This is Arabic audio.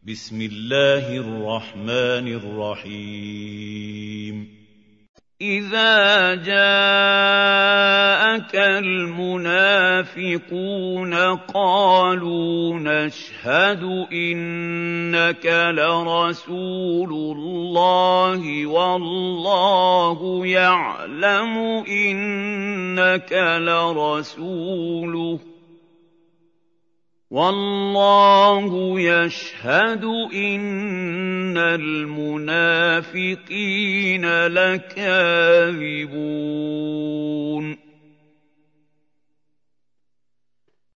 بسم الله الرحمن الرحيم إذا جاءك المنافقون قالوا نشهد إنك لرسول الله والله يعلم إنك لرسوله والله يشهد إن المنافقين لكاذبون